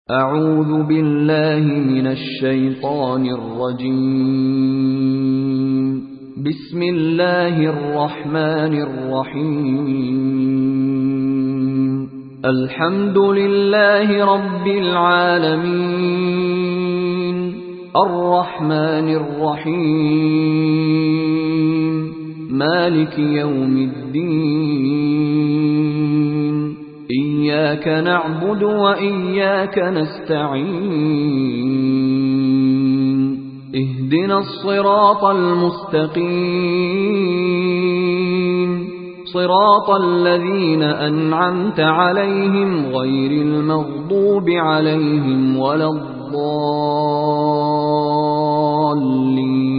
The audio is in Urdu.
أعوذ بالله من الشيطان الرجيم. بسم الله الرحمن الرحيم. الحمد لله رب العالمين الرحمن الرحيم مالك يوم الدين. إياك نعبد وإياك نستعين. اهدنا الصراط المستقيم صراط الذين أنعمت عليهم غير المغضوب عليهم ولا الضالين.